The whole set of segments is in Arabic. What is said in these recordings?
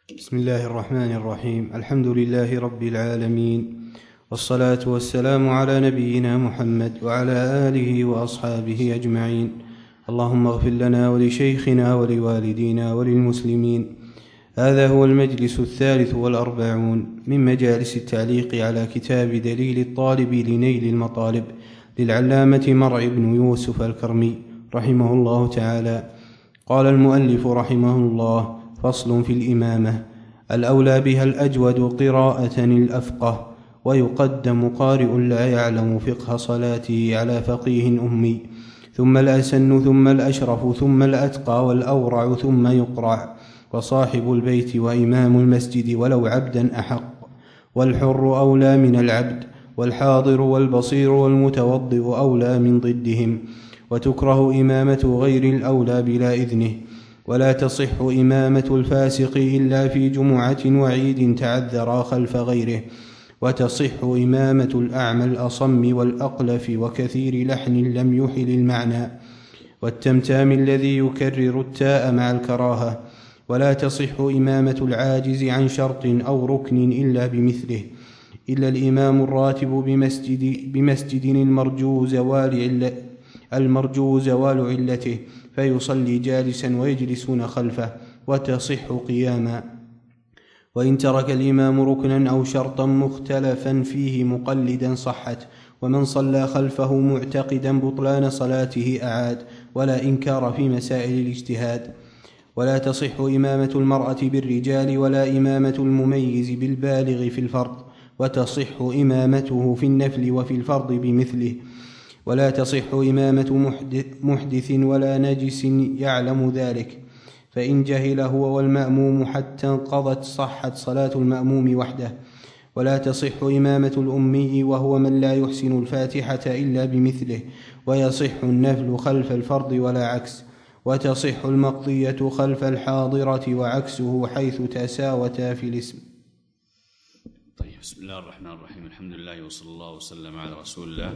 بسم الله الرحمن الرحيم. الحمد لله رب العالمين، والصلاة والسلام على نبينا محمد وعلى آله وأصحابه أجمعين. اللهم اغفر لنا ولشيخنا ولوالدينا وللمسلمين. هذا هو المجلس 43 من مجالس التعليق على كتاب دليل الطالب لنيل المطالب للعلامة مرعي بن يوسف الكرمي رحمه الله تعالى. قال المؤلف رحمه الله: فصل في الإمامة. الأولى بها الأجود قراءة الأفقه، ويقدم قارئ لا يعلم فقه صلاته على فقيه أمي، ثم الأسن ثم الأشرف ثم الأتقى والأورع ثم يقرع، وصاحب البيت وإمام المسجد ولو عبدا أحق، والحر أولى من العبد، والحاضر والبصير والمتوضئ أولى من ضدهم، وتكره إمامة غير الأولى بلا إذنه، ولا تصح إمامة الفاسق إلا في جمعة وعيد تعذرا خلف غيره، وتصح إمامة الأعمى الأصم والأقلف وكثير لحن لم يحل المعنى، والتمتام الذي يكرر التاء مع الكراهة، ولا تصح إمامة العاجز عن شرط أو ركن إلا بمثله، إلا الإمام الراتب بمسجد المرجو زوال علته، فيصلي جالسا ويجلسون خلفه، وتصح قياما. وإن ترك الإمام ركنا أو شرطا مختلفا فيه مقلدا صحت، ومن صلى خلفه معتقدا بطلان صلاته أعاد، ولا إنكار في مسائل الاجتهاد. ولا تصح إمامة المرأة بالرجال، ولا إمامة المميز بالبالغ في الفرض، وتصح إمامته في النفل وفي الفرض بمثله. ولا تصح إمامة محدث ولا نجس يعلم ذلك، فإن جهل هو والمأموم حتى انقضت صحت صلاة المأموم وحده. ولا تصح إمامة الأمي وهو من لا يحسن الفاتحة إلا بمثله، ويصح النفل خلف الفرض ولا عكس. وتصح المقضية خلف الحاضرة وعكسه حيث تساوتا في الاسم. طيب، بسم الله الرحمن الرحيم. الحمد لله وصلى الله وسلم على رسول الله.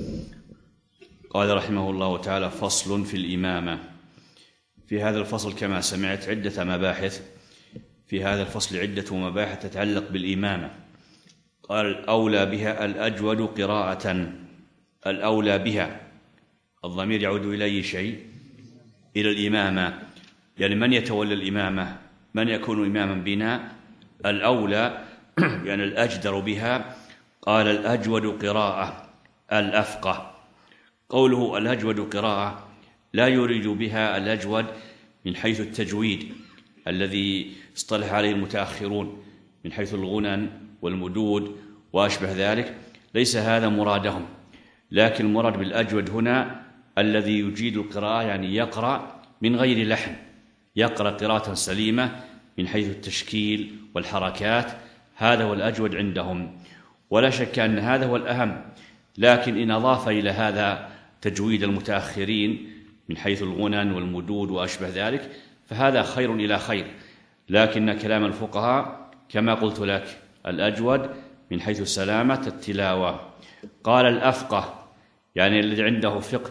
قال رحمه الله تعالى: فصل في الإمامة. في هذا الفصل كما سمعت عدة مباحث. في هذا الفصل عدة مباحث تتعلق بالإمامة. قال: الأولى بها الأجود قراءة. الأولى بها، الضمير يعود إلى أي شيء؟ إلى الإمامة. يعني من يتولى الإمامة؟ من يكون إماما بنا؟ الأولى يعني الأجدر بها. قال: الأجود قراءة الأفقه. قوله الأجود قراءة لا يريد بها الأجود من حيث التجويد الذي اصطلح عليه المتأخرون من حيث الغنن والمدود وأشبه ذلك، ليس هذا مرادهم، لكن المراد بالأجود هنا الذي يجيد القراءة، يعني يقرأ من غير لحن، يقرأ قراءة سليمة من حيث التشكيل والحركات. هذا هو الأجود عندهم، ولا شك أن هذا هو الأهم. لكن إن أضاف إلى هذا تجويد المتأخرين من حيث الغنن والمدود وأشبه ذلك فهذا خير إلى خير. لكن كلام الفقهاء كما قلت لك الأجود من حيث سلامة التلاوة. قال: الأفقه يعني الذي عنده فقه.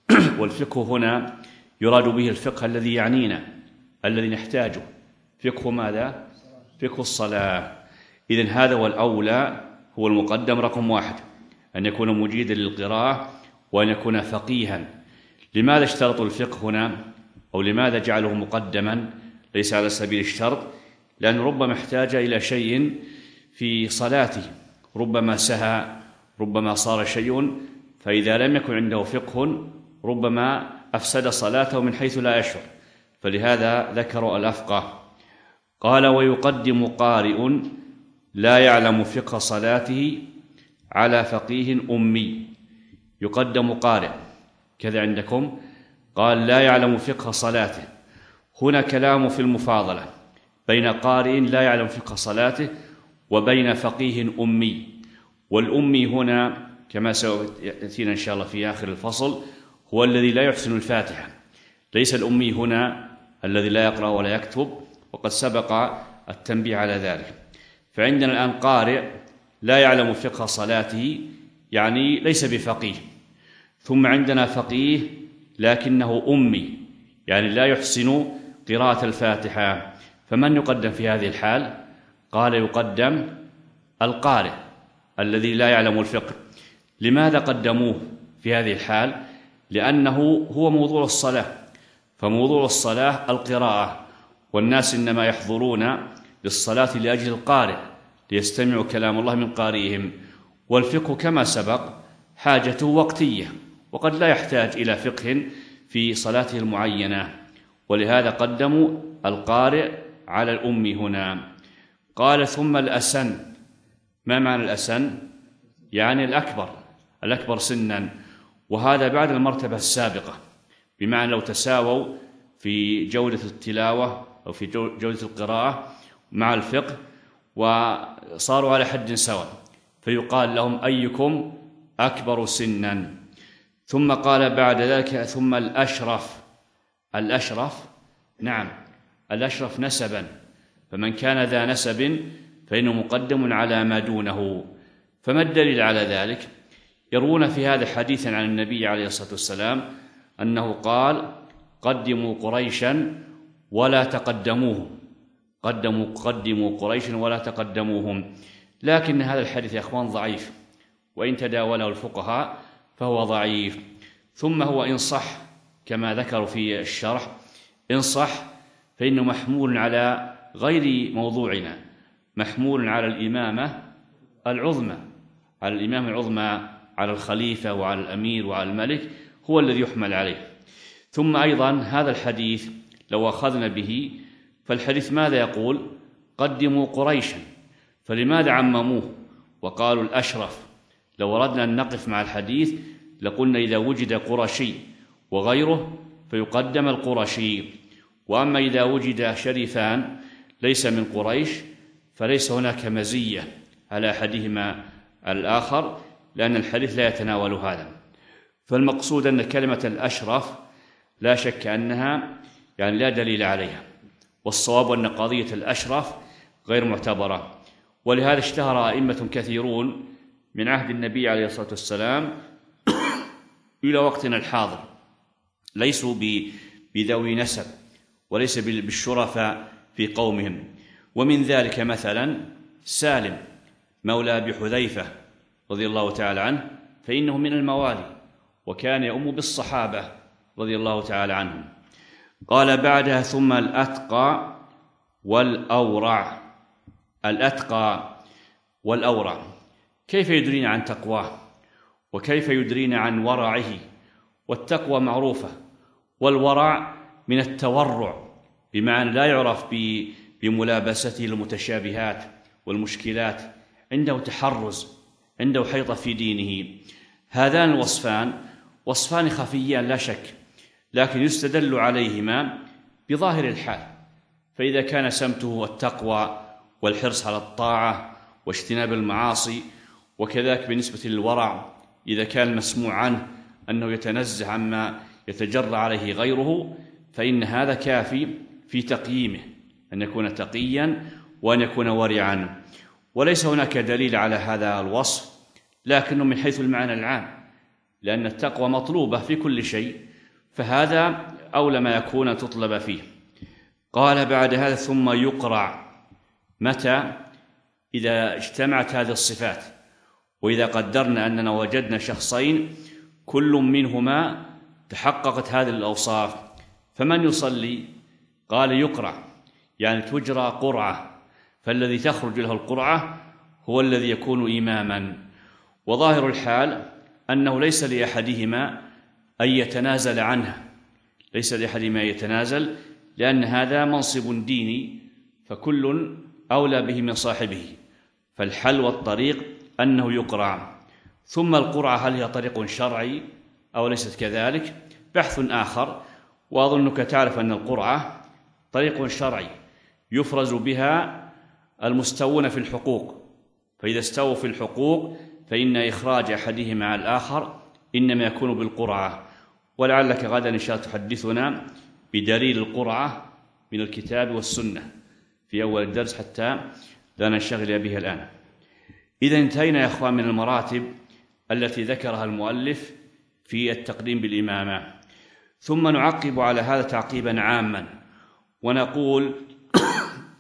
والفقه هنا يراد به الفقه الذي يعنينا، الذي نحتاجه. فقه ماذا؟ فقه الصلاة. إذن هذا هو الأولى، هو المقدم رقم 1، أن يكون مجيدا للقراءة وأن يكون فقيها. لماذا اشترطوا الفقه هنا، أو لماذا جعله مقدما ليس على سبيل الشرط؟ لأن ربما احتاج إلى شيء في صلاته، ربما سهى، ربما صار شيء، فإذا لم يكن عنده فقه ربما أفسد صلاته من حيث لا يشعر، فلهذا ذكروا الأفقه. قال: ويقدم قارئ لا يعلم فقه صلاته على فقيه أمي. يقدم قارئ كذا عندكم، قال: لا يعلم فقه صلاته. هنا كلام في المفاضلة بين قارئ لا يعلم فقه صلاته وبين فقيه أمي. والأمي هنا كما سيأتينا إن شاء الله في آخر الفصل هو الذي لا يحسن الفاتحة، ليس الأمي هنا الذي لا يقرأ ولا يكتب، وقد سبق التنبيه على ذلك. فعندنا الآن قارئ لا يعلم فقه صلاته، يعني ليس بفقيه. ثم عندنا فقيه لكنه أمي، يعني لا يحسن قراءة الفاتحة. فمن يقدم في هذه الحال؟ قال يقدم القارئ الذي لا يعلم الفقه. لماذا قدموه في هذه الحال؟ لأنه هو موضوع الصلاة، فموضوع الصلاة القراءة، والناس إنما يحضرون للصلاة لأجل القارئ ليستمعوا كلام الله من قارئهم، والفقه كما سبق حاجته وقتية، وقد لا يحتاج إلى فقه في صلاته المعينة، ولهذا قدموا القارئ على الأم هنا. قال ثم الأسن. ما معنى الأسن؟ يعني الأكبر سنا، وهذا بعد المرتبة السابقة، بمعنى لو تساووا في جودة التلاوة أو في جودة القراءة مع الفقه وصاروا على حد سواء، فيقال لهم أيكم أكبر سنا. ثم قال بعد ذلك ثم الأشرف نعم الأشرف نسبا، فمن كان ذا نسب فإنه مقدم على ما دونه. فما الدليل على ذلك؟ يروون في هذا حديثا عن النبي عليه الصلاة والسلام أنه قال قدموا قريشا ولا تقدموهم، قدموا قريشا ولا تقدموهم. لكن هذا الحديث يا أخوان ضعيف، وإن تداوله الفقهاء فهو ضعيف. ثم هو إن صح كما ذكروا في الشرح، إن صح فإنه محمول على غير موضوعنا، محمول على الإمامة العظمى، على الخليفة وعلى الأمير وعلى الملك، هو الذي يحمل عليه. ثم أيضا هذا الحديث لو أخذنا به، فالحديث ماذا يقول؟ قدموا قريشا، فلماذا عمموه وقالوا الأشرف؟ لو أردنا أن نقف مع الحديث لقلنا إذا وجد قرشي وغيره فيقدم القرشي، وأما إذا وجد شريفان ليس من قريش فليس هناك مزية على أحدهما الآخر، لأن الحديث لا يتناول هذا. فالمقصود أن كلمة الأشرف لا شك أنها لا دليل عليها، والصواب أن قضية الأشرف غير معتبرة. ولهذا اشتهر أئمة كثيرون من عهد النبي عليه الصلاة والسلام إلى وقتنا الحاضر ليسوا بذوي نسب وليس بالشرفاء في قومهم. ومن ذلك مثلا سالم مولى أبي حذيفة رضي الله تعالى عنه، فإنه من الموالي وكان يؤم بالصحابة رضي الله تعالى عنهم. قال بعدها ثم الأتقى والأورع. الأتقى والأورع كيف يدرين عن تقواه وكيف يدرين عن ورعه؟ والتقوى معروفة، والورع من التورع، بمعنى لا يعرف بملابسته المتشابهات والمشكلات، عنده تحرز، عنده حيطة في دينه. هذان الوصفان وصفان خفيان لا شك، لكن يستدل عليهما بظاهر الحال. فإذا كان سمته التقوى والحرص على الطاعة واجتناب المعاصي، وكذلك بالنسبة للورع إذا كان مسموع عنه أنه يتنزه عما يتجرى عليه غيره، فإن هذا كافي في تقييمه، أن يكون تقيا وأن يكون ورعا. وليس هناك دليل على هذا الوصف، لكنه من حيث المعنى العام، لأن التقوى مطلوبة في كل شيء، فهذا أولى ما يكون تطلب فيه. قال بعد هذا ثم يقرع. متى؟ إذا اجتمعت هذه الصفات، وإذا قدرنا أننا وجدنا شخصين كل منهما تحققت هذه الأوصاف، فمن يصلي؟ قال يقرع، يعني تجرى قرعة، فالذي تخرج له القرعة هو الذي يكون إماما. وظاهر الحال أنه ليس لأحدهما أن يتنازل عنها، ليس لأحدهما أن يتنازل، لأن هذا منصب ديني فكل أولى به من صاحبه، فالحل والطريق أنه يقرع. ثم القرعة هل هي طريق شرعي أو ليست كذلك؟ بحث آخر، وأظنك تعرف أن القرعة طريق شرعي يفرز بها المستوون في الحقوق، فإذا استووا في الحقوق فإن إخراج أحدهما على الآخر إنما يكون بالقرعة. ولعلك غدا إن شاء الله تحدثنا بدليل القرعة من الكتاب والسنة في أول الدرس حتى لا ننشغل به الآن. إذا انتهينا يا أخوان من المراتب التي ذكرها المؤلف في التقديم بالإمامة، ثم نعقب على هذا تعقيبا عاما ونقول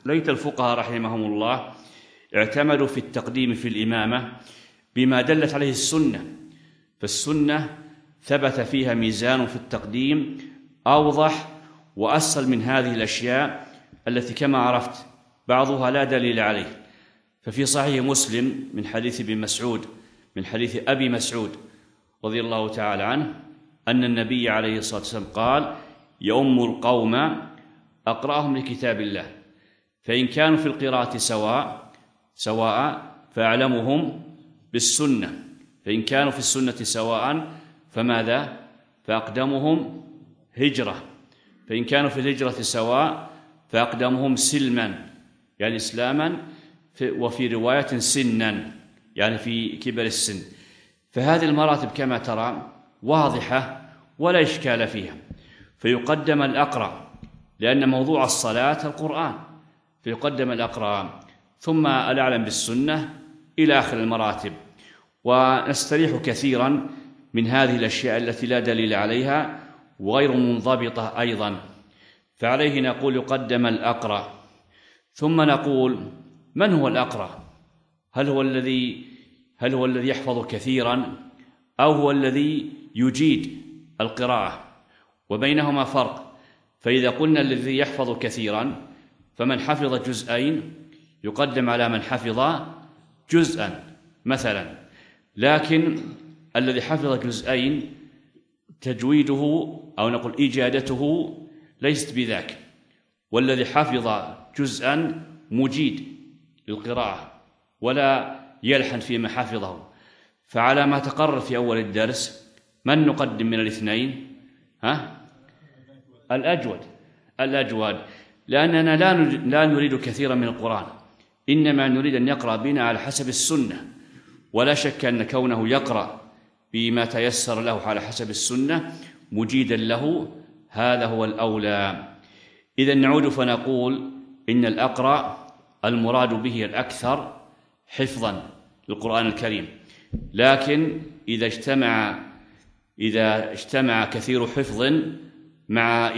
ليت الفقهاء رحمهم الله اعتمدوا في التقديم في الإمامة بما دلت عليه السنة، فالسنة ثبت فيها ميزان في التقديم أوضح وأسهل من هذه الأشياء التي كما عرفت بعضها لا دليل عليه. ففي صحيح مسلم من حديث ابن مسعود، من حديث أبي مسعود رضي الله تعالى عنه، أن النبي عليه الصلاة والسلام قال: يؤم القوم أقرأهم لكتاب الله، فإن كانوا في القراءة سواء فأعلمهم بالسنة، فإن كانوا في السنة سواء فماذا؟ فأقدمهم هجرة، فإن كانوا في الهجرة سواء فأقدمهم سلما يعني إسلاما، وفي رواية سنا يعني في كبر السن. فهذه المراتب كما ترى واضحة ولا إشكال فيها، فيقدم الأقرأ لأن موضوع الصلاة القرآن، فيقدم الأقرأ ثم الأعلم بالسنة إلى آخر المراتب. ونستريح كثيرا من هذه الأشياء التي لا دليل عليها وغير منضبطة أيضا. فعليه نقول يقدم الأقرأ، ثم نقول من هو الأقرأ؟ هل هو الذي يحفظ كثيرا أو هو الذي يجيد القراءة؟ وبينهما فرق. فإذا قلنا الذي يحفظ كثيرا فمن حفظ جزئين يقدم على من حفظ جزءا مثلا، لكن الذي حفظ جزئين تجويده أو نقول إجادته ليست بذاك، والذي حفظ جزءا مجيد للقراءة ولا يلحن فيما حفظه. فعلى ما تقرر في أول الدرس من نقدم من الاثنين؟ الأجود، لأننا لا نريد كثيرا من القرآن، إنما نريد أن يقرأ بنا على حسب السنة، ولا شك أن كونه يقرأ بما تيسر له على حسب السنة مجيدا له هذا هو الأولى. إذا نعود فنقول إن الأقرأ المراد به الأكثر حفظا للقرآن الكريم، لكن إذا اجتمع كثير حفظ مع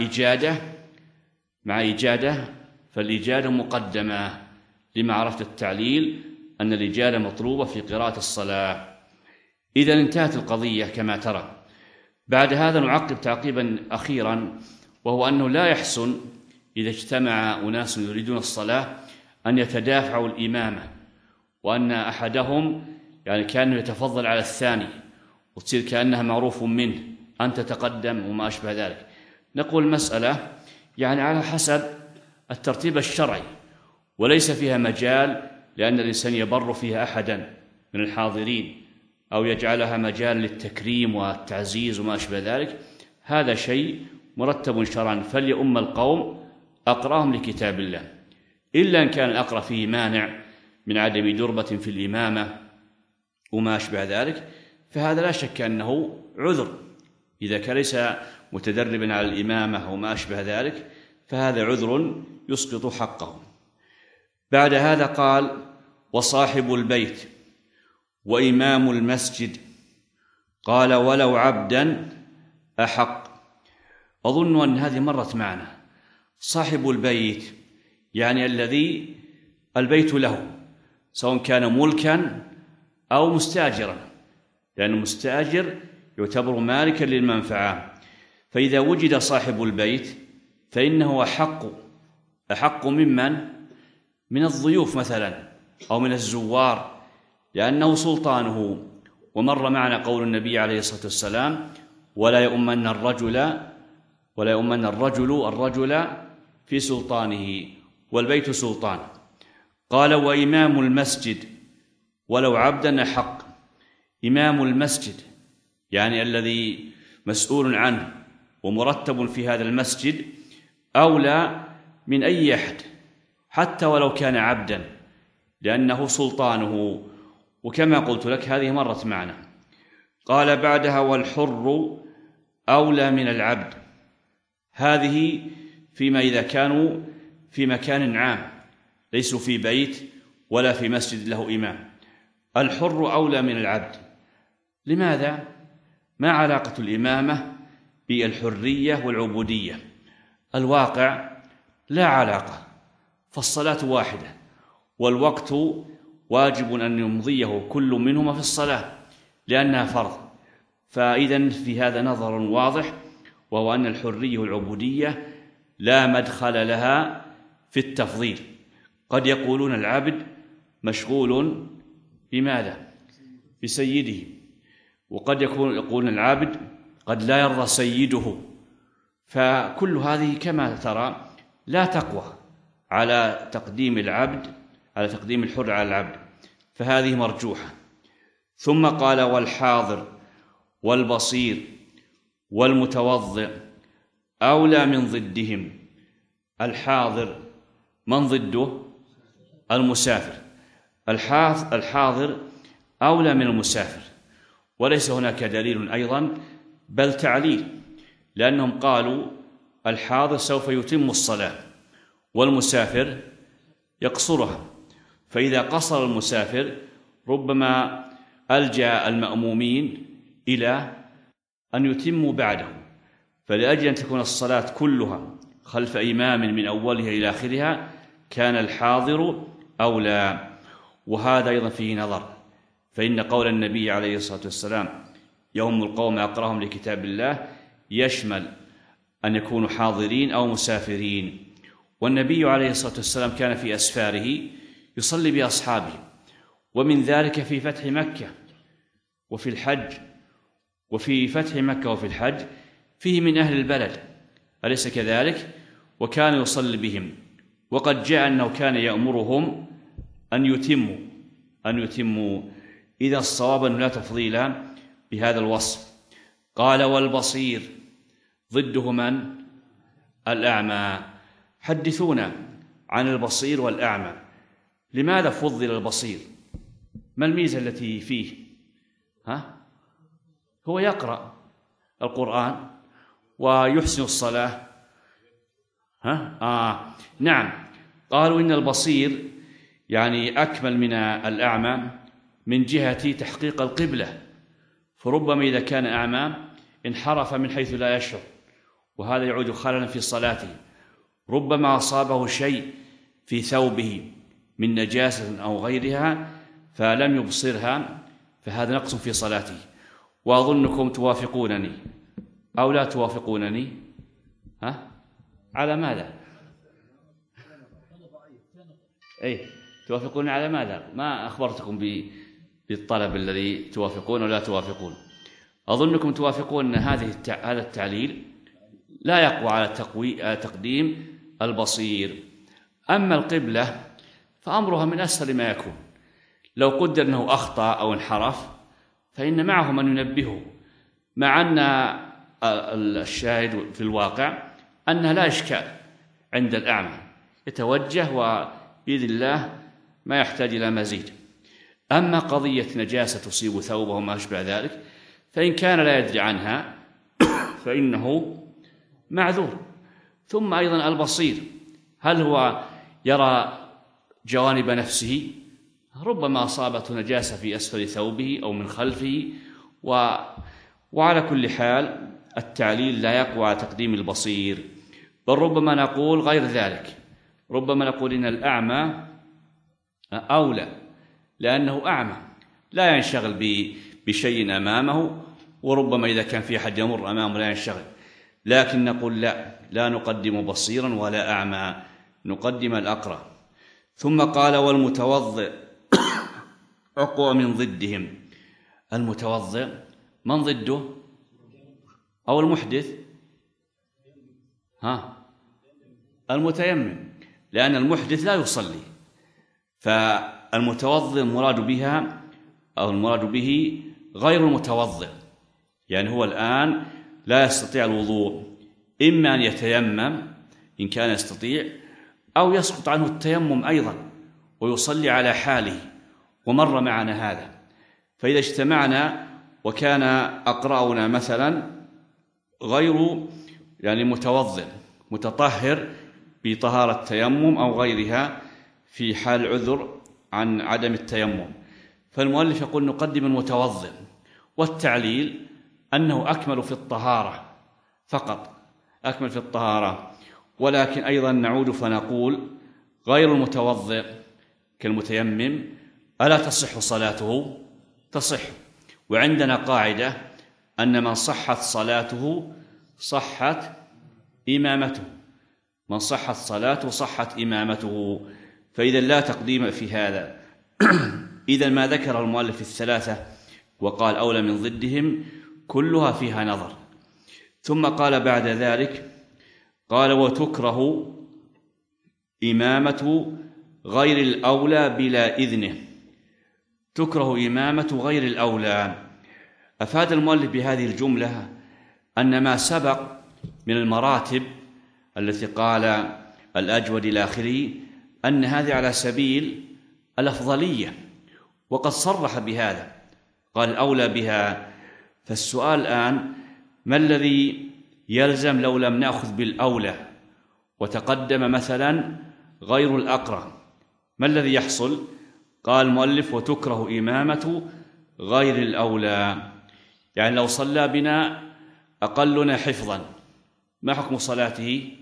إجادة فالإجادة مقدمة، لما عرفت التعليل أن الإجادة مطلوبة في قراءة الصلاة. إذا انتهت القضية كما ترى. بعد هذا نعقب تعقيبا أخيرا، وهو أنه لا يحسن إذا اجتمع أناس يريدون الصلاة أن يتدافعوا الإمامة، وأن أحدهم يعني كان يتفضل على الثاني وتصير كأنها معروف منه أن تتقدم وما أشبه ذلك. نقول المسألة يعني على حسب الترتيب الشرعي، وليس فيها مجال لأن الإنسان يبر فيها أحدا من الحاضرين أو يجعلها مجال للتكريم والتعزيز وما أشبه ذلك. هذا شيء مرتب شرعا. فليؤم القوم أقرأهم لكتاب الله، إلا إن كان الأقرأ فيه مانع من عدم دربة في الإمامة وما أشبه ذلك، فهذا لا شك أنه عذر. إذا كان ليس متدربا على الإمامة وما أشبه ذلك فهذا عذر يسقط حقه. بعد هذا قال: وصاحب البيت وإمام المسجد، قال: ولو عبدا أحق. أظن أن هذه مرت معنا. صاحب البيت يعني الذي البيت له، سواء كان ملكا أو مستاجرا، لأن المستاجر يعتبر مالكا للمنفعة. فإذا وجد صاحب البيت فإنه أحق من الضيوف مثلا أو من الزوار، لأنه سلطانه. ومر معنا قول النبي عليه الصلاة والسلام: ولا يؤمن الرجل في سلطانه، والبيت سلطان. قال: وإمام المسجد ولو عبدا أحق. إمام المسجد يعني الذي مسؤول عنه ومرتب في هذا المسجد أولى من أي أحد حتى ولو كان عبدا، لأنه سلطانه. وكما قلت لك هذه مرت معنا. قال بعدها: والحر أولى من العبد. هذه فيما إذا كانوا في مكان عام ليسوا في بيت ولا في مسجد له إمام. الحر أولى من العبد. لماذا؟ ما علاقة الإمامة بالحرية والعبودية؟ الواقع لا علاقة، فالصلاة واحدة، والوقت واجب أن يمضيه كل منهما في الصلاة لأنها فرض. فإذا في هذا نظر واضح، وهو أن الحرية والعبودية لا مدخل لها في التفضيل. قد يقولون العبد مشغول بماذا؟ بسيده، وقد يقولون العبد قد لا يرضى سيده. فكل هذه كما ترى لا تقوى على تقديم العبد، على تقديم الحر على العبد، فهذه مرجوحة. ثم قال والحاضر والبصير والمتوضئ أولى من ضدهم. الحاضر من ضده؟ المسافر. الحاضر أولى من المسافر، وليس هناك دليل أيضا بل تعليل، لأنهم قالوا الحاضر سوف يتم الصلاة والمسافر يقصرها، فإذا قصر المسافر ربما ألجأ المأمومين إلى أن يتموا بعده، فلأجل أن تكون الصلاة كلها خلف إمام من أولها إلى آخرها كان الحاضر أولى. وهذا أيضا فيه نظر، فإن قول النبي عليه الصلاة والسلام يوم القوم أقرأهم لكتاب الله يشمل أن يكونوا حاضرين أو مسافرين. والنبي عليه الصلاة والسلام كان في أسفاره يصلي بأصحابه، ومن ذلك في فتح مكة وفي الحج. وفي فتح مكة وفي الحج فيه من أهل البلد، أليس كذلك؟ وكان يصلي بهم، وقد جاء أنه كان يأمرهم أن يتموا. إذا الصواب أنه لا تفضيل بهذا الوصف. قال والبصير ضده من؟ الأعمى. حدثونا عن البصير والأعمى، لماذا فضل البصير؟ ما الميزة التي فيه؟ هو يقرأ القرآن ويحسن الصلاة. نعم، قالوا إن البصير يعني أكمل من الأعمى من جهة تحقيق القبلة، فربما إذا كان أعمى انحرف من حيث لا يشعر، وهذا يعود خللا في صلاته. ربما أصابه شيء في ثوبه من نجاسة أو غيرها فلم يبصرها، فهذا نقص في صلاته. وأظنكم توافقونني أو لا توافقونني؟ على ماذا؟ توافقون على ماذا؟ ما أخبرتكم بالطلب الذي توافقون ولا توافقون. أظنكم توافقون أن هذا التعليل لا يقوى على تقديم البصير. أما القبلة فأمرها من أسهل ما يكون، لو قدر أنه أخطأ أو انحرف فإن معه من ينبهه، مع أن الشاهد في الواقع أنها لا إشكال عند الأعمى، يتوجه وبإذن الله ما يحتاج إلى مزيد. أما قضية نجاسة تصيب ثوبه وما أشبه ذلك فإن كان لا يدري عنها فإنه معذور. ثم أيضا البصير هل هو يرى جوانب نفسه؟ ربما أصابته نجاسة في أسفل ثوبه أو من خلفه. وعلى كل حال التعليل لا يقوى على تقديم البصير، بل ربما نقول غير ذلك، ربما نقول إن الأعمى أولى، لأنه أعمى لا ينشغل بشيء أمامه، وربما إذا كان في أحد يمر أمامه لا ينشغل. لكن نقول لا نقدم بصيرا ولا أعمى، نقدم الأقرأ. ثم قال والمتوضئ أقوى من ضدهم. المتوضئ من ضده؟ أو المحدث؟ المتيمم، لأن المحدث لا يصلي. فالمتوضئ المراد به غير المتوضئ، يعني هو الآن لا يستطيع الوضوء، إما أن يتيمم إن كان يستطيع، أو يسقط عنه التيمم أيضا ويصلي على حاله، ومر معنا هذا. فإذا اجتمعنا وكان أقرأنا مثلا غير متوضئ متطهر بطهارة التيمم أو غيرها في حال عذر عن عدم التيمم، فالمؤلف يقول نقدم المتوضئ، والتعليل أنه أكمل في الطهارة فقط، أكمل في الطهارة. ولكن أيضا نعود فنقول غير المتوضئ كالمتيمم ألا تصح صلاته؟ تصح. وعندنا قاعدة أن من صحت صلاته صحت إمامته، من صحت صلاته صحت إمامته، فإذا لا تقديم في هذا. إذا ما ذكر المؤلف الثلاثة وقال أولى من ضدهم كلها فيها نظر. ثم قال بعد ذلك، قال وتكره إمامة غير الأولى بلا إذنه. تكره إمامة غير الأولى. أفاد المؤلف بهذه الجملة أن ما سبق من المراتب التي قال الأجود إلى آخره أن هذه على سبيل الأفضلية، وقد صرح بهذا، قال أولى بها. فالسؤال الآن ما الذي يلزم لو لم نأخذ بالأولى وتقدم مثلا غير الأقرأ؟ ما الذي يحصل؟ قال المؤلف وتكره إمامة غير الأولى، يعني لو صلى بنا أقلنا حفظا ما حكم صلاته؟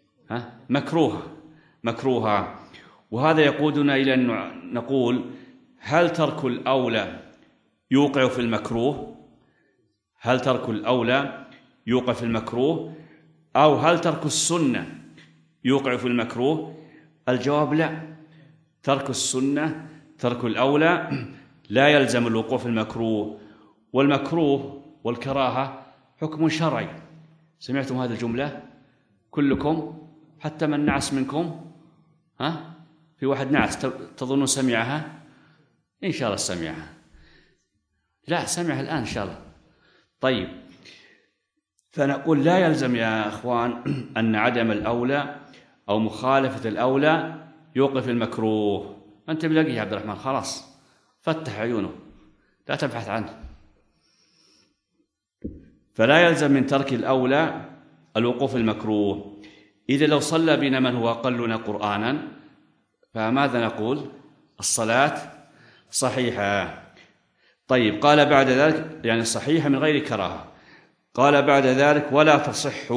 مكروهة. وهذا يقودنا إلى أن نقول هل ترك الأولى يوقع في المكروه؟ هل ترك الأولى يوقع في المكروه، أو هل ترك السنة يوقع في المكروه؟ الجواب لا. ترك السنة، ترك الأولى لا يلزم الوقوع في المكروه، والمكروه والكراهة حكم شرعي. سمعتم هذه الجملة كلكم؟ حتى من نعس منكم؟ في واحد نعس تظنون سمعها؟ إن شاء الله سمعها. لا، سمعها الآن إن شاء الله. طيب، فنقول لا يلزم يا أخوان أن عدم الأولى أو مخالفة الأولى يوقف المكروه. أنت بلاقيه يا عبد الرحمن، خلاص فتح عيونه لا تبحث عنه. فلا يلزم من ترك الأولى الوقوف المكروه. إذا لو صلى بنا من هو أقلنا قرآنا فماذا نقول؟ الصلاة صحيحة. طيب، قال بعد ذلك يعني صحيحة من غير كراهة. قال بعد ذلك ولا تصح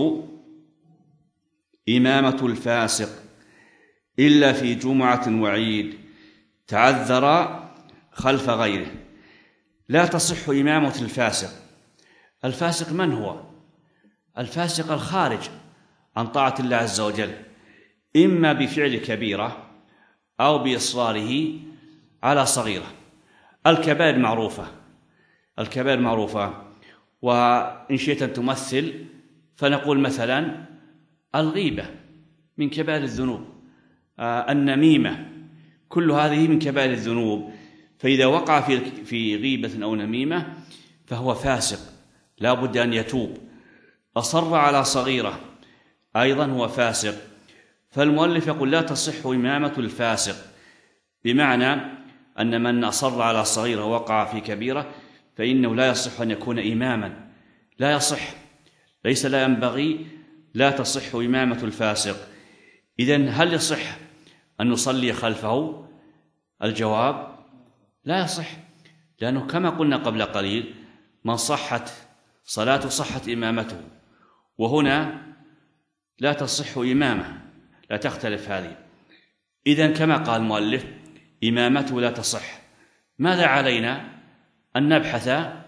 إمامة الفاسق إلا في جمعة وعيد تعذر خلف غيره. لا تصح إمامة الفاسق. الفاسق من هو؟ الفاسق الخارج عن طاعة الله عز وجل، إما بفعل كبيرة أو بإصراره على صغيرة. الكبائر معروفة، وإن شئت أن تمثل فنقول مثلا الغيبة من كبائر الذنوب، النميمة، كل هذه من كبائر الذنوب. فإذا وقع في غيبة أو نميمة فهو فاسق، لا بد أن يتوب. أصر على صغيرة أيضا هو فاسق. فالمؤلف يقول لا تصح إمامة الفاسق، بمعنى أن من أصر على صغيرة ووقع في كبيرة فإنه لا يصح أن يكون إماما، لا يصح، ليس لا ينبغي، لا تصح إمامة الفاسق. إذن هل يصح أن نصلي خلفه؟ الجواب لا يصح، لأنه كما قلنا قبل قليل من صحت صلاته صحت إمامته، وهنا لا تصح إمامة، لا تختلف هذه. إذن كما قال المؤلف إمامته لا تصح، ماذا علينا؟ أن نبحث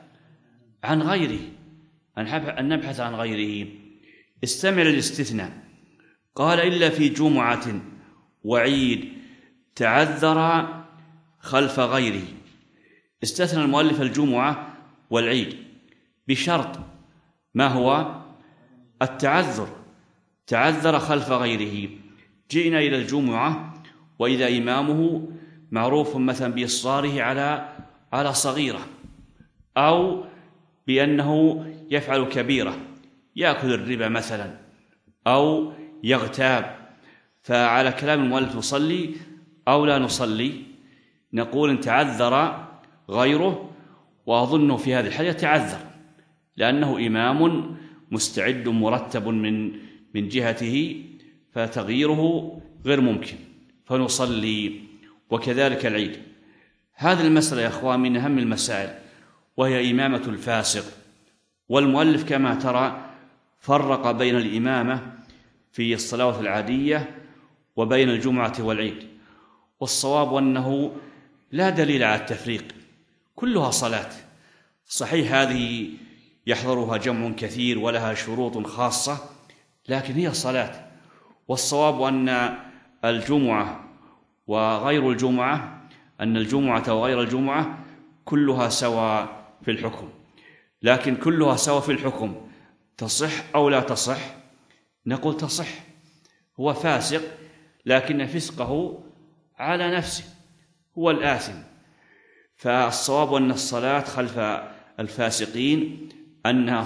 عن غيره، أن نبحث عن غيره. استمع للاستثناء، قال إلا في جمعة وعيد تعذر خلف غيره. استثنى المؤلف الجمعة والعيد بشرط، ما هو؟ التعذر، تعذر خلف غيره. جئنا إلى الجمعة وإذا إمامه معروف مثلا بإصراره على صغيرة، أو بأنه يفعل كبيرة، يأكل الربا مثلا أو يغتاب، فعلى كلام المؤلف نصلي أو لا نصلي؟ نقول إن تعذر غيره، وأظن في هذه الحالة يتعذر لأنه إمام مستعد مرتب من جهته، فتغييره غير ممكن، فنصلي. وكذلك العيد. هذه المسألة يا أخوان من أهم المسائل، وهي إمامة الفاسق. والمؤلف كما ترى فرق بين الإمامة في الصلوات العادية وبين الجمعة والعيد. والصواب أنه لا دليل على التفريق، كلها صلاة. صحيح هذه يحضرها جمع كثير ولها شروط خاصة، لكن هي صلاة. والصواب أن الجمعة وغير الجمعة، أن الجمعة وغير الجمعة كلها سواء في الحكم. لكن كلها سواء في الحكم تصح أو لا تصح؟ نقول تصح. هو فاسق لكن فسقه على نفسه، هو الآثم. فالصواب أن الصلاة خلف الفاسقين أنها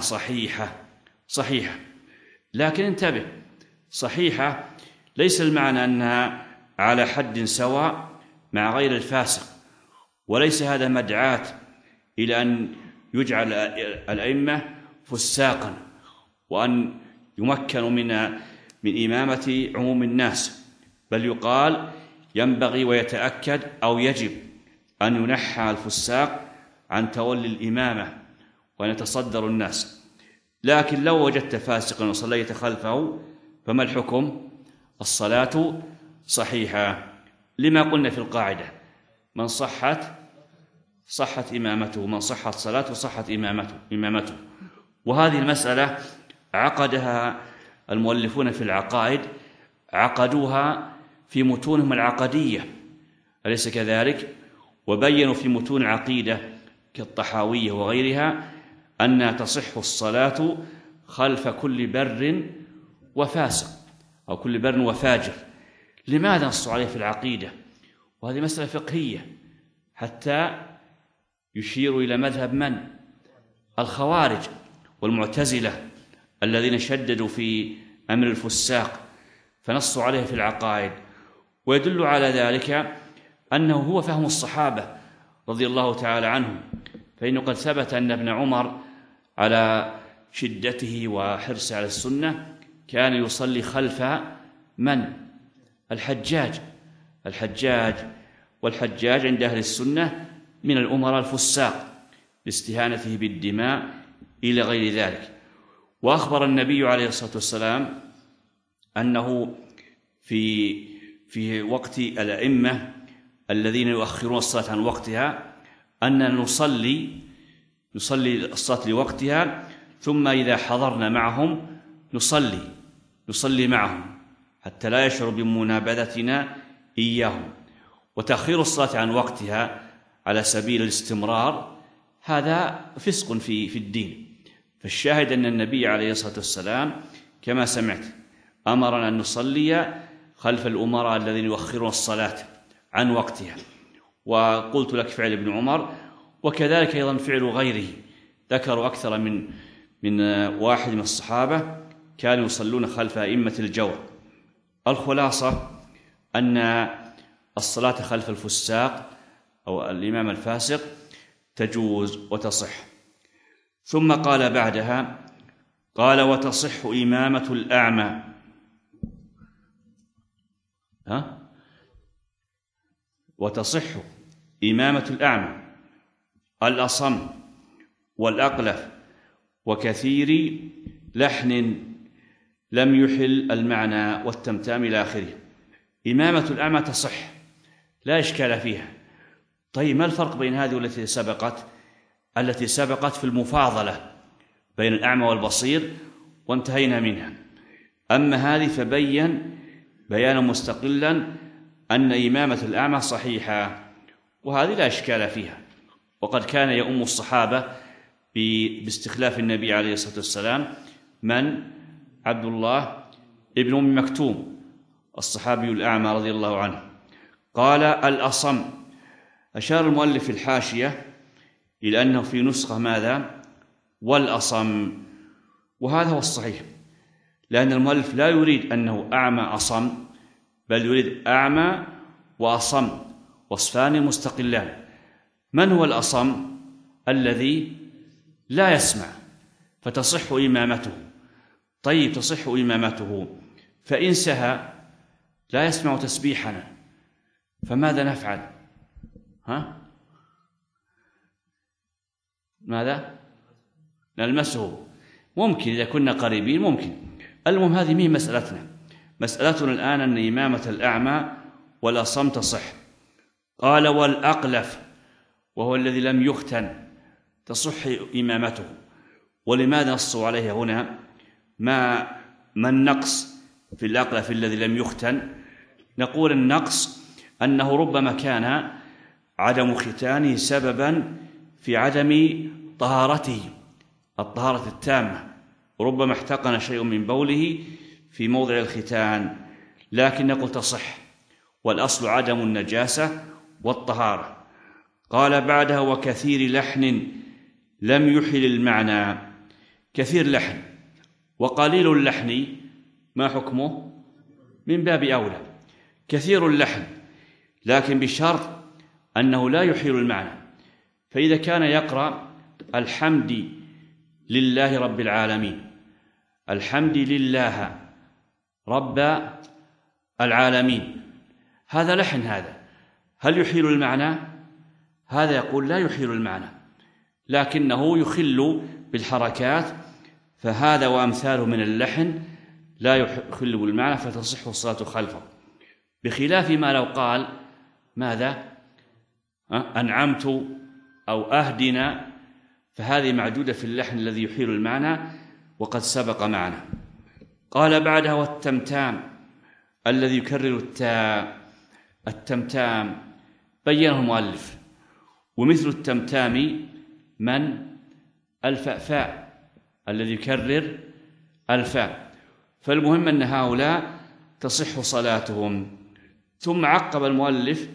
صحيحة. لكن انتبه، صحيحة ليس المعنى أنها على حد سواء مع غير الفاسق، وليس هذا مدعاة إلى أن يجعل الأئمة فساقا وأن يمكنوا من إمامة عموم الناس، بل يقال ينبغي ويتأكد أو يجب أن ينحى الفساق عن تولي الإمامة وأن يتصدر الناس. لكن لو وجدت فاسقا وصليت خلفه فما الحكم؟ الصلاة صحيحة، لما قلنا في القاعدة: من صحت إمامته، من صحت صلاته صحت إمامته. وهذه المسألة عقدها المؤلفون في العقائد، عقدوها في متونهم العقدية، أليس كذلك؟ وبينوا في متون العقيدة كالطحاوية وغيرها أن تصح الصلاة خلف كل بر وفاسق أو كل بر وفاجر. لماذا نصوا عليه في العقيدة؟ وهذه مسألة فقهية، حتى يشير إلى مذهب من؟ الخوارج والمعتزلة الذين شددوا في أمر الفساق، فنصوا عليه في العقائد. ويدل على ذلك أنه هو فهم الصحابة رضي الله تعالى عنهم، فإنه قد ثبت أن ابن عمر على شدته وحرصه على السنة كان يصلي خلف من؟ الحجاج. والحجاج عند أهل السنة من الأمراء الفساق لاستهانته بالدماء إلى غير ذلك. وأخبر النبي عليه الصلاة والسلام أنه في وقت الأئمة الذين يؤخرون الصلاة عن وقتها أننا نصلي الصلاة لوقتها، ثم إذا حضرنا معهم نصلي معهم حتى لا يشعر بمنابذتنا إياهم. وتأخير الصلاة عن وقتها على سبيل الاستمرار هذا فسق في الدين. فالشاهد أن النبي عليه الصلاة والسلام كما سمعت أمرنا أن نصلي خلف الأمراء الذين يؤخرون الصلاة عن وقتها. وقلت لك فعل ابن عمر، وكذلك أيضا فعل غيره، ذكروا أكثر من واحد من الصحابة كانوا يصلون خلف أئمة الجور. الخلاصة أن الصلاة خلف الفساق أو الإمام الفاسق تجوز وتصح. ثم قال بعدها، قال: وتصح إمامة الأعمى. وتصح إمامة الأعمى، الأصم والأقلف وكثير لحن لم يحل المعنى والتمتام إلى آخره. إمامة الأعمى تصح، لا إشكال فيها. طيب، ما الفرق بين هذه والتي سبقت في المفاضلة بين الأعمى والبصير وانتهينا منها؟ أما هذه فبين بيانا مستقلا أن إمامة الأعمى صحيحة، وهذه لا إشكال فيها. وقد كان يؤم الصحابة باستخلاف النبي عليه الصلاة والسلام من؟ عبد الله ابن أم مكتوم الصحابي الأعمى رضي الله عنه. قال: الأصم. أشار المؤلف في الحاشية إلى أنه في نسخة ماذا؟ والأصم. وهذا هو الصحيح، لأن المؤلف لا يريد أنه أعمى أصم، بل يريد أعمى وأصم، وصفان مستقلان. من هو الأصم؟ الذي لا يسمع، فتصح إمامته. طيب، تصح إمامته، فإن سهى لا يسمع تسبيحنا فماذا نفعل؟ ماذا؟ نلمسه. ممكن إذا كنا قريبين، ممكن. المهم هذه مين مسألتنا. مسألتنا الآن أن إمامة الأعمى والأصم تصح. قال والأقلف وهو الذي لم يختن تصح إمامته. ولماذا نصوا عليه هنا؟ ما النقص في الأقلف الذي لم يختن؟ نقول النقص أنه ربما كان عدم ختانه سببا في عدم طهارته، الطهارة التامة، ربما احتقن شيء من بوله في موضع الختان، لكن نقول تصح، والأصل عدم النجاسة والطهارة. قال بعدها وكثير لحن لم يحل المعنى. كثير لحن وقليل اللحن ما حكمه؟ من باب أولى. كثير اللحن لكن بشرط أنه لا يحيل المعنى. فإذا كان يقرأ الحمد لله رب العالمين، الحمد لله رب العالمين، هذا لحن، هذا هل يحيل المعنى؟ هذا يقول لا يحيل المعنى، لكنه يخل بالحركات، فهذا وأمثاله من اللحن لا يخل بالمعنى فتصح الصلاة خلفه، بخلاف ما لو قال ماذا؟ أنعمت أو أهدنا، فهذه معدودة في اللحن الذي يحيل المعنى وقد سبق معنا. قال بعدها والتمتام الذي يكرر التاء. التمتام بينه المؤلف، ومثل التمتام من؟ الفأفاء الذي يكرر الفاء. فالمهم أن هؤلاء تصح صلاتهم. ثم عقب المؤلف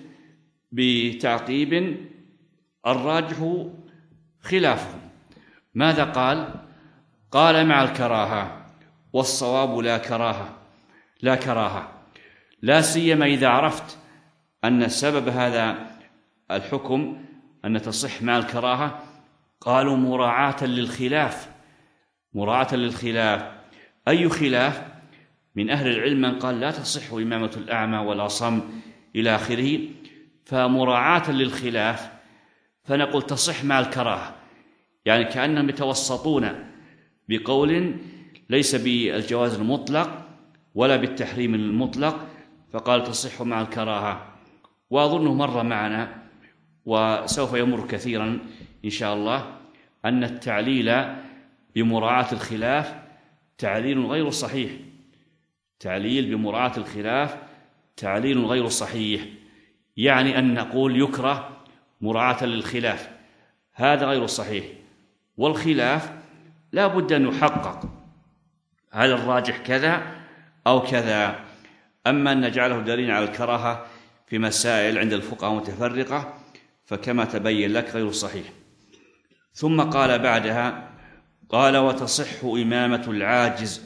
بتعقيب الراجح خلافهم. ماذا قال؟ قال مع الكراهة، والصواب لا كراهة، لا كراهة، لا سيما إذا عرفت أن سبب هذا الحكم أن تصح مع الكراهة. قالوا مراعاة للخلاف، مراعاة للخلاف. أي خلاف؟ من أهل العلم من قال لا تصح إمامة الأعمى والأصم إلى آخره، فمراعاة للخلاف فنقول تصح مع الكراهة، يعني كأنهم يتوسطون بقول ليس بالجواز المطلق ولا بالتحريم المطلق، فقال تصح مع الكراهة. وأظنه مر معنا وسوف يمر كثيرا إن شاء الله أن التعليل بمراعاة الخلاف تعليل غير صحيح، تعليل بمراعاة الخلاف تعليل غير صحيح، يعني أن نقول يكره مراعاة للخلاف، هذا غير صحيح. والخلاف لا بد أن يحقق، هل الراجح كذا أو كذا. أما أن نجعله دليلا على الكراهة في مسائل عند الفقهاء متفرقة فكما تبين لك غير صحيح. ثم قال بعدها قال وتصح إمامة العاجز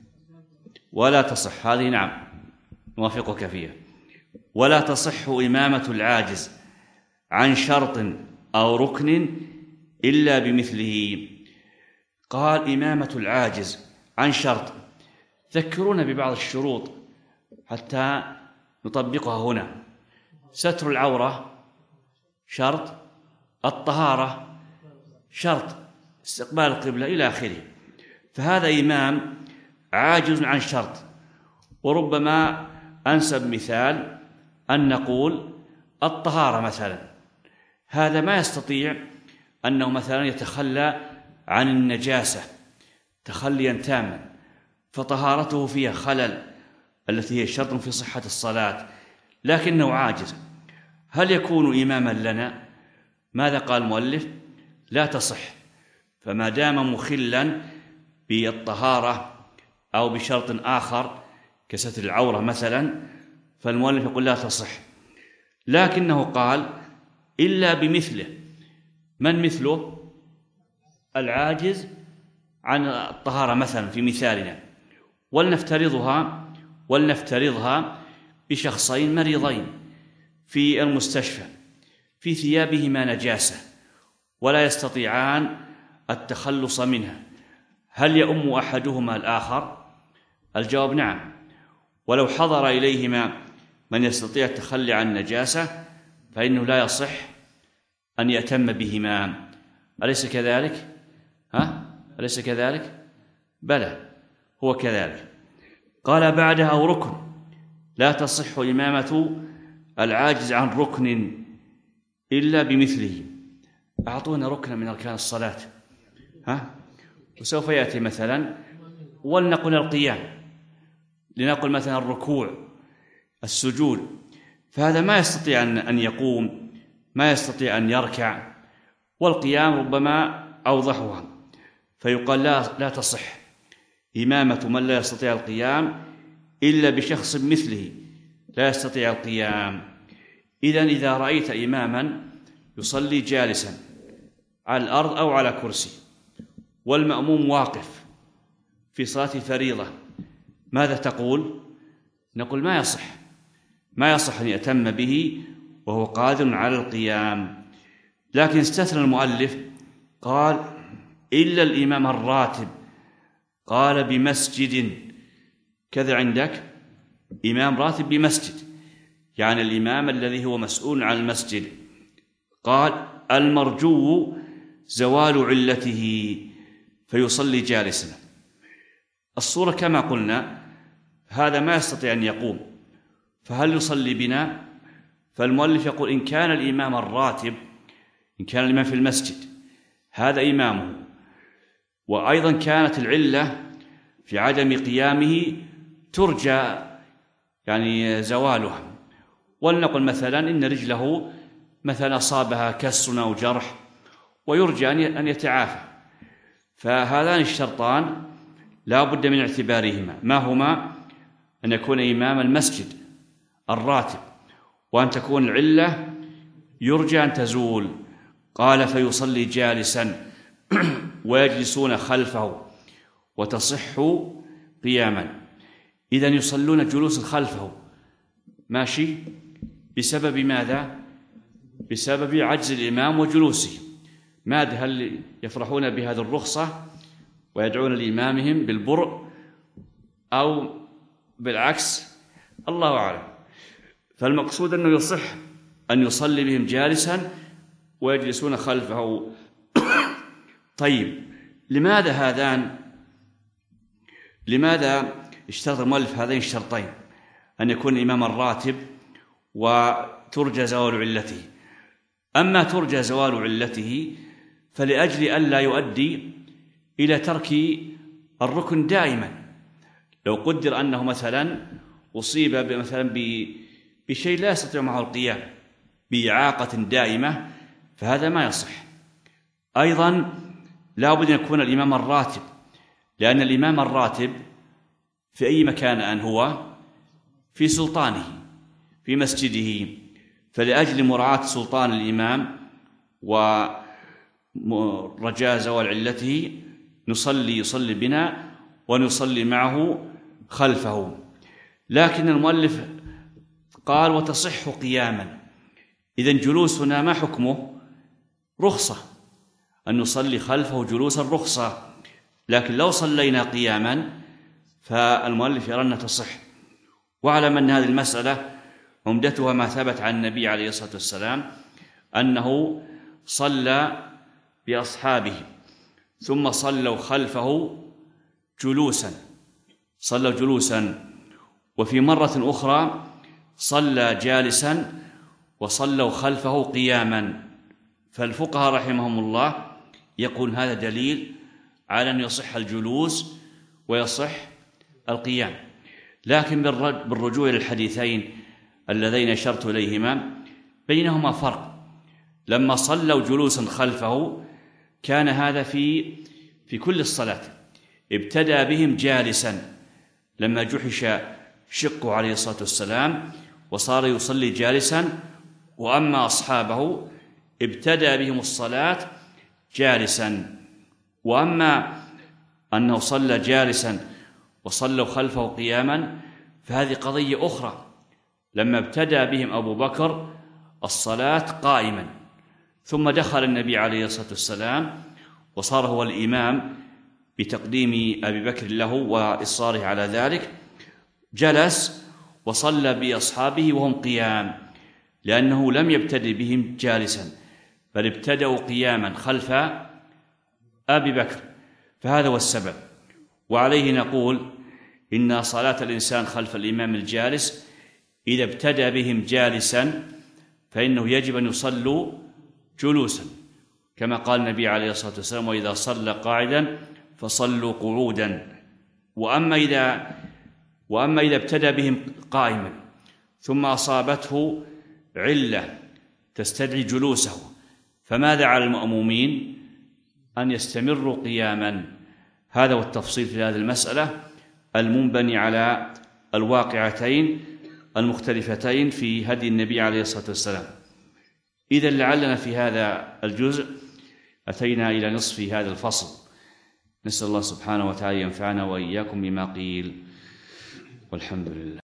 ولا تصح، هذه نعم نوافقك فيها، ولا تصح إمامة العاجز عن شرط أو ركن إلا بمثله. قال إمامة العاجز عن شرط، ذكرونا ببعض الشروط حتى نطبقها هنا. ستر العورة شرط، الطهارة شرط، استقبال القبلة إلى آخره. فهذا إمام عاجز عن شرط. وربما أنسب مثال أن نقول الطهارة مثلا، هذا ما يستطيع أنه مثلا يتخلى عن النجاسة تخليا تاما، فطهارته فيها خلل التي هي شرط في صحة الصلاة، لكنه عاجز. هل يكون إماما لنا؟ ماذا قال المؤلف؟ لا تصح. فما دام مخلا بالطهارة أو بشرط آخر كستر العورة مثلا، فالمؤلف يقول لا تصح. لكنه قال إلا بمثله. من مثله؟ العاجز عن الطهارة مثلا في مثالنا، ولنفترضها بشخصين مريضين في المستشفى في ثيابهما نجاسة ولا يستطيعان التخلص منها، هل يؤم أحدهما الآخر؟ الجواب نعم. ولو حضر إليهما من يستطيع التخلي عن النجاسة فإنه لا يصح أن يأتم بهما. أليس كذلك؟ أليس كذلك؟ بلى هو كذلك. قال بعدها ركن، لا تصح إمامة العاجز عن ركن إلا بمثله. أعطونا ركنا من أركان الصلاة. وسوف يأتي مثلا، ولنقل القيام، لنقل مثلا الركوع، السجود، فهذا ما يستطيع أن يقوم، ما يستطيع أن يركع، والقيام ربما أوضحها، فيقال لا تصح إمامة من لا يستطيع القيام إلا بشخص مثله لا يستطيع القيام. إذا رأيت إماما يصلي جالسا على الأرض أو على كرسي والمأموم واقف في صلاة الفريضة، ماذا تقول؟ نقول ما يصح أن يأتم به وهو قادر على القيام. لكن استثنى المؤلف، قال إلا الإمام الراتب، قال بمسجد، كذا عندك إمام راتب بمسجد، يعني الإمام الذي هو مسؤول عن المسجد. قال المرجو زوال علته فيصلي جالسا. الصورة كما قلنا، هذا ما يستطيع أن يقوم، فهل يصلي بنا؟ فالمؤلف يقول إن كان الإمام الراتب، إن كان الإمام في المسجد هذا إمامه، وأيضا كانت العلة في عدم قيامه ترجى يعني زوالها، ولنقل مثلا إن رجله مثلا أصابها كسر أو جرح ويرجى أن يتعافى، فهذان الشرطان لا بد من اعتبارهما. ما هما؟ أن يكون إمام المسجد الراتب، وأن تكون العلة يرجى أن تزول. قال فيصلي جالسا ويجلسون خلفه وتصح قياما. إذن يصلون جلوسا خلفه ماشي، بسبب ماذا؟ بسبب عجز الإمام وجلوسه. ماذا؟ هل يفرحون بهذه الرخصة ويدعون لإمامهم بالبرء أو بالعكس؟ الله أعلم. فالمقصود أنه يصح أن يصلي بهم جالسا ويجلسون خلفه. طيب، لماذا اشترط المؤلف هذين الشرطين، أن يكون إمام الراتب وترجى زوال علته؟ أما ترجى زوال علته فلأجل ألا يؤدي إلى ترك الركن دائما. لو قدر أنه مثلا أصيب مثلا بشيء لا يستطيع معه القيام، بإعاقة دائمة، فهذا ما يصح. أيضا لا بد أن يكون الإمام الراتب، لأن الإمام الراتب في أي مكان أن هو في سلطانه في مسجده، فلأجل مراعاة سلطان الإمام ورجاء زوال علته يصلي بنا ونصلي معه خلفه. لكن المؤلف قال وتصح قياما. إذن جلوسنا ما حكمه؟ رخصة، أن نصلي خلفه جلوسا رخصة، لكن لو صلينا قياما فالمؤلف يرى أنها تصح. واعلم أن هذه المسألة عمدتها ما ثبت عن النبي عليه الصلاة والسلام أنه صلى بأصحابه ثم صلوا خلفه جلوسا، وفي مرة أخرى صلى جالسا وصلوا خلفه قياما. فالفقهاء رحمهم الله يقول هذا دليل على أن يصح الجلوس ويصح القيام. لكن بالرجوع إلى الحديثين اللذين أشرت إليهما بينهما فرق. لما صلوا جلوسا خلفه كان هذا في كل الصلاة، ابتدأ بهم جالسا لما جحش شقه عليه الصلاة والسلام وصار يصلي جالسا، وأما أصحابه ابتدأ بهم الصلاة جالسا. وأما أنه صلى جالسا وصلوا خلفه قياما فهذه قضية أخرى. لما ابتدأ بهم أبو بكر الصلاة قائما، ثم دخل النبي عليه الصلاة والسلام وصار هو الإمام بتقديم أبي بكر له وإصراره على ذلك، جلس وصلى بأصحابه وهم قيام، لأنه لم يبتدئ بهم جالسا بل ابتدأوا قياما خلف أبي بكر، فهذا هو السبب. وعليه نقول إن صلاة الإنسان خلف الإمام الجالس إذا ابتدى بهم جالسا فإنه يجب أن يصلوا جلوسا، كما قال النبي عليه الصلاة والسلام: وإذا صلى قاعدا فصلوا قعودا. وأما إذا ابتدى بهم قائما ثم أصابته علة تستدعي جلوسه، فماذا على المأمومين؟ أن يستمروا قياما. هذا هو التفصيل في هذه المسألة المنبني على الواقعتين المختلفتين في هدي النبي عليه الصلاة والسلام. إذن لعلنا في هذا الجزء أتينا إلى نصف هذا الفصل. نسأل الله سبحانه وتعالى ينفعنا وإياكم بما قيل، والحمد لله.